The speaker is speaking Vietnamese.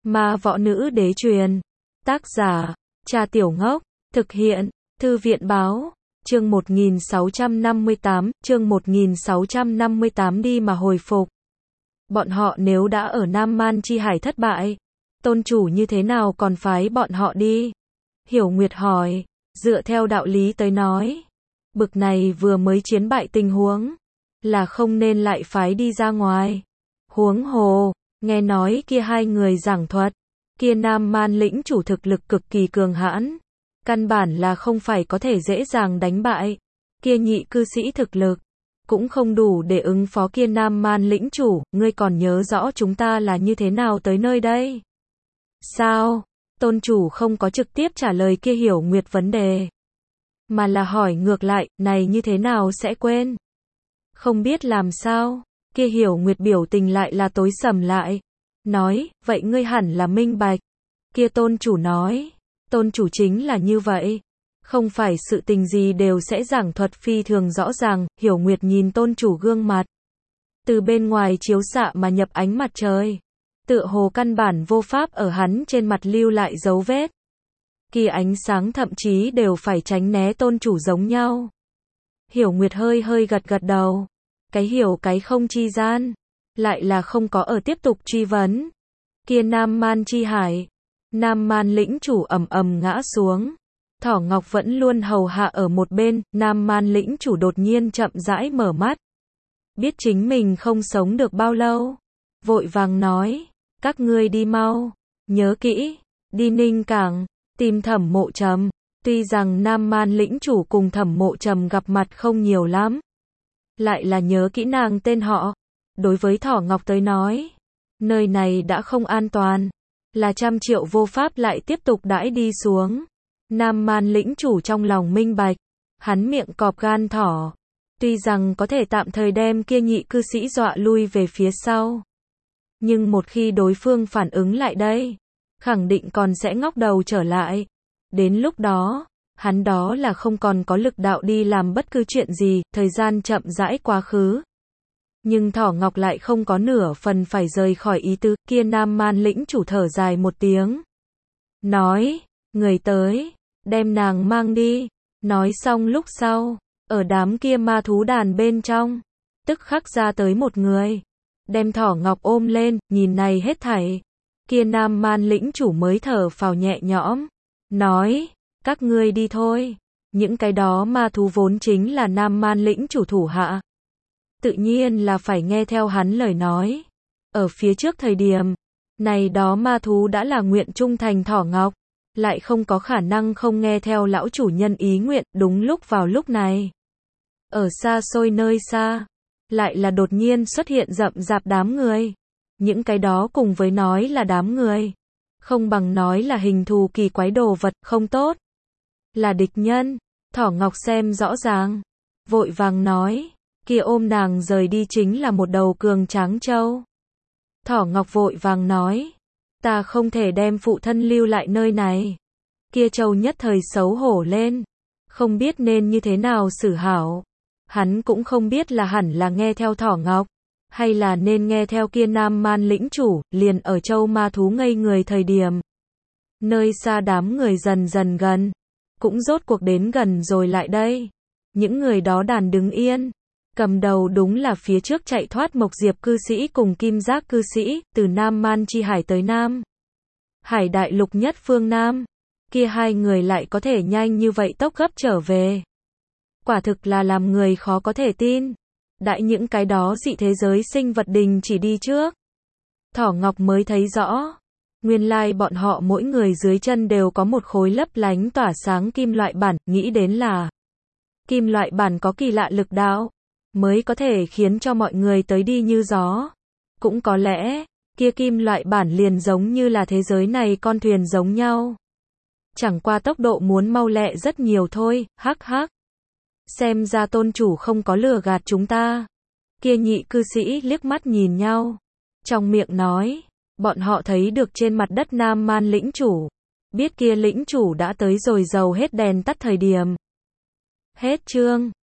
Ma võ nữ đế truyền. Tác giả, Trà Tiểu Ngốc. Thực hiện, Thư viện báo. Chương 1658 đi mà hồi phục. Bọn họ nếu đã ở Nam Man Chi Hải thất bại, tôn chủ như thế nào còn phái bọn họ đi? Hiểu Nguyệt hỏi, dựa theo đạo lý tới nói, bực này vừa mới chiến bại tình huống, là không nên lại phái đi ra ngoài. Huống hồ, nghe nói kia hai người giảng thuật, kia Nam Man lĩnh chủ thực lực cực kỳ cường hãn, căn bản là không phải có thể dễ dàng đánh bại. Kia nhị cư sĩ thực lực cũng không đủ để ứng phó kia Nam Man lĩnh chủ, ngươi còn nhớ rõ chúng ta là như thế nào tới nơi đây? Sao? Tôn chủ không có trực tiếp trả lời kia Hiểu Nguyệt vấn đề, mà là hỏi ngược lại, này như thế nào sẽ quên? Không biết làm sao? Kia Hiểu Nguyệt biểu tình lại là tối sầm lại, nói, vậy ngươi hẳn là minh bạch. Kia tôn chủ nói, tôn chủ chính là như vậy, không phải sự tình gì đều sẽ giảng thuật phi thường rõ ràng. Hiểu Nguyệt nhìn tôn chủ gương mặt, từ bên ngoài chiếu xạ mà nhập ánh mặt trời, tựa hồ căn bản vô pháp ở hắn trên mặt lưu lại dấu vết. Kia ánh sáng thậm chí đều phải tránh né tôn chủ giống nhau. Hiểu Nguyệt hơi hơi gật gật đầu, cái hiểu cái không chi gian, lại là không có ở tiếp tục truy vấn. Kia Nam Man Chi Hải, Nam Man lĩnh chủ ầm ầm ngã xuống. Thỏ Ngọc vẫn luôn hầu hạ ở một bên. Nam Man lĩnh chủ đột nhiên chậm rãi mở mắt, biết chính mình không sống được bao lâu, vội vàng nói, các ngươi đi mau, nhớ kỹ, đi Ninh Cảng, tìm Thẩm Mộ Trầm. Tuy rằng Nam Man lĩnh chủ cùng Thẩm Mộ Trầm gặp mặt không nhiều lắm, lại là nhớ kỹ nàng tên họ. Đối với Thỏ Ngọc tới nói, nơi này đã không an toàn, là trăm triệu vô pháp lại tiếp tục đãi đi xuống. Nam Man lĩnh chủ trong lòng minh bạch, hắn miệng cọp gan thỏ, tuy rằng có thể tạm thời đem kia nhị cư sĩ dọa lui về phía sau, nhưng một khi đối phương phản ứng lại đây, khẳng định còn sẽ ngóc đầu trở lại. Đến lúc đó, hắn đó là không còn có lực đạo đi làm bất cứ chuyện gì. Thời gian chậm rãi quá khứ, nhưng Thỏ Ngọc lại không có nửa phần phải rời khỏi ý tứ. Kia Nam Man lĩnh chủ thở dài một tiếng, nói, người tới, đem nàng mang đi. Nói xong lúc sau, ở đám kia ma thú đàn bên trong, tức khắc ra tới một người, đem Thỏ Ngọc ôm lên. Nhìn này hết thảy, kia Nam Man lĩnh chủ mới thở phào nhẹ nhõm, nói, các ngươi đi thôi. Những cái đó ma thú vốn chính là Nam Man lĩnh chủ thủ hạ, tự nhiên là phải nghe theo hắn lời nói. Ở phía trước thời điểm này đó ma thú đã là nguyện trung thành Thỏ Ngọc, lại không có khả năng không nghe theo lão chủ nhân ý nguyện. Đúng lúc vào lúc này, ở xa xôi nơi xa, lại là đột nhiên xuất hiện rậm rạp đám người. Những cái đó cùng với nói là đám người, không bằng nói là hình thù kỳ quái đồ vật không tốt, là địch nhân. Thỏ Ngọc xem rõ ràng, vội vàng nói, kia ôm nàng rời đi chính là một đầu cường tráng trâu. Thỏ Ngọc vội vàng nói, ta không thể đem phụ thân lưu lại nơi này. Kia trâu nhất thời xấu hổ lên, không biết nên như thế nào xử hảo. Hắn cũng không biết là hẳn là nghe theo Thỏ Ngọc, hay là nên nghe theo kia Nam Man lĩnh chủ. Liền ở châu ma thú ngây người thời điểm, nơi xa đám người dần dần gần, cũng rốt cuộc đến gần rồi lại đây. Những người đó đàn đứng yên, cầm đầu đúng là phía trước chạy thoát Mộc Diệp cư sĩ cùng Kim Giác cư sĩ, từ Nam Man Chi Hải tới Nam Hải đại lục nhất phương Nam. Kia hai người lại có thể nhanh như vậy tốc gấp trở về, quả thực là làm người khó có thể tin. Đại những cái đó dị thế giới sinh vật đình chỉ đi trước, Thỏ Ngọc mới thấy rõ, nguyên lai bọn họ mỗi người dưới chân đều có một khối lấp lánh tỏa sáng kim loại bản. Nghĩ đến là kim loại bản có kỳ lạ lực đạo, mới có thể khiến cho mọi người tới đi như gió. Cũng có lẽ, kia kim loại bản liền giống như là thế giới này con thuyền giống nhau, chẳng qua tốc độ muốn mau lẹ rất nhiều thôi. Hắc hắc, xem ra tôn chủ không có lừa gạt chúng ta. Kia nhị cư sĩ liếc mắt nhìn nhau, trong miệng nói, bọn họ thấy được trên mặt đất Nam Man lĩnh chủ, biết kia lĩnh chủ đã tới rồi dầu hết đèn tắt thời điểm. Hết chương.